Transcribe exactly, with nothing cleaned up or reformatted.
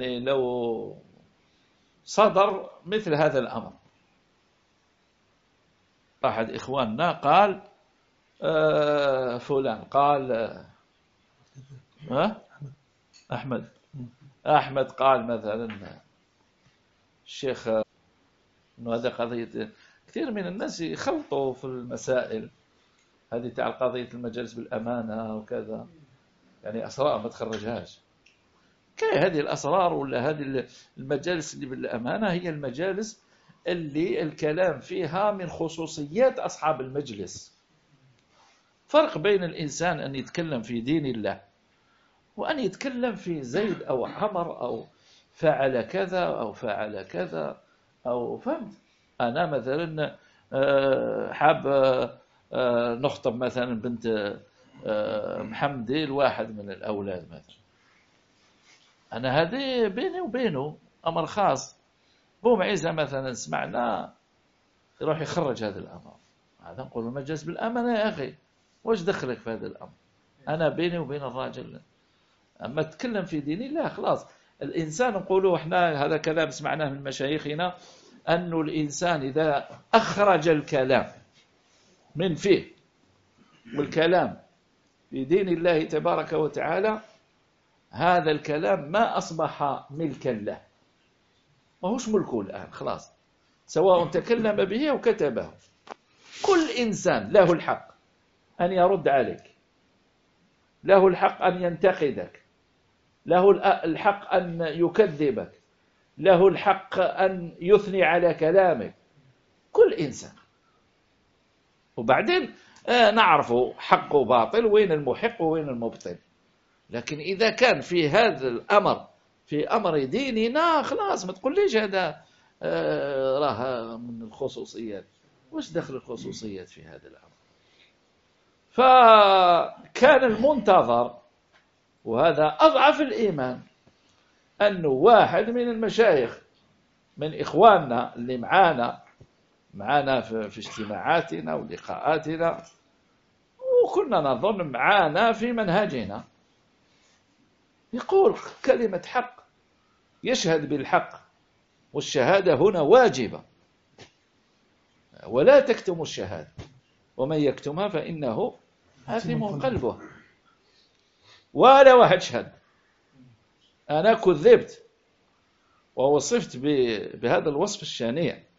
يعني لو صدر مثل هذا الأمر، أحد إخواننا قال آه فلان قال آه أحمد أحمد قال مثلا الشيخ إنه هذا قضية. كثير من الناس يخلطوا في المسائل هذه تاع قضية المجالس بالأمانة وكذا، يعني أسرار ما تخرجهاش. كي هذه الأسرار ولا هذه المجالس اللي بالأمانة هي المجالس اللي الكلام فيها من خصوصيات أصحاب المجلس. فرق بين الإنسان أن يتكلم في دين الله وأن يتكلم في زيد أو عمر أو فعل كذا أو فعل كذا أو فهمت. أنا مثلا حاب نخطب مثلا بنت محمدي الواحد من الأولاد مثلا، أنا هذه بيني وبينه أمر خاص. بوم عيسى مثلا سمعنا يروح يخرج هذا الأمر، هذا نقول المجلس بالأمانة يا أخي، واش دخلك في هذا الأمر؟ أنا بيني وبين الراجل. أما تكلم في دين الله خلاص. الإنسان نقوله إحنا هذا كلام سمعناه من مشايخنا، أنه الإنسان إذا أخرج الكلام من فيه والكلام في دين الله تبارك وتعالى، هذا الكلام ما أصبح ملكا له، ما هوش ملكه الآن خلاص، سواء تكلم به أو كتبه. كل إنسان له الحق أن يرد عليك، له الحق أن ينتقدك، له الحق أن يكذبك، له الحق أن يثني على كلامك، كل إنسان. وبعدين آه نعرفه حق وباطل، وين المحق وين المبطل. لكن إذا كان في هذا الأمر في أمر ديننا خلاص ما تقوليش هذا آه راه من الخصوصيات. وش دخل الخصوصيات في هذا الأمر؟ فكان المنتظر، وهذا أضعف الإيمان، أنه واحد من المشايخ من إخواننا اللي معانا معانا في اجتماعاتنا ولقاءاتنا، وكنا نظن معانا في منهجنا، يقول كلمة حق، يشهد بالحق، والشهادة هنا واجبة، ولا تكتموا الشهادة، ومن يكتمها فإنه آثم قلبه. ولا واحد شهد. أنا كذبت ووصفت بهذا الوصف الشنيع،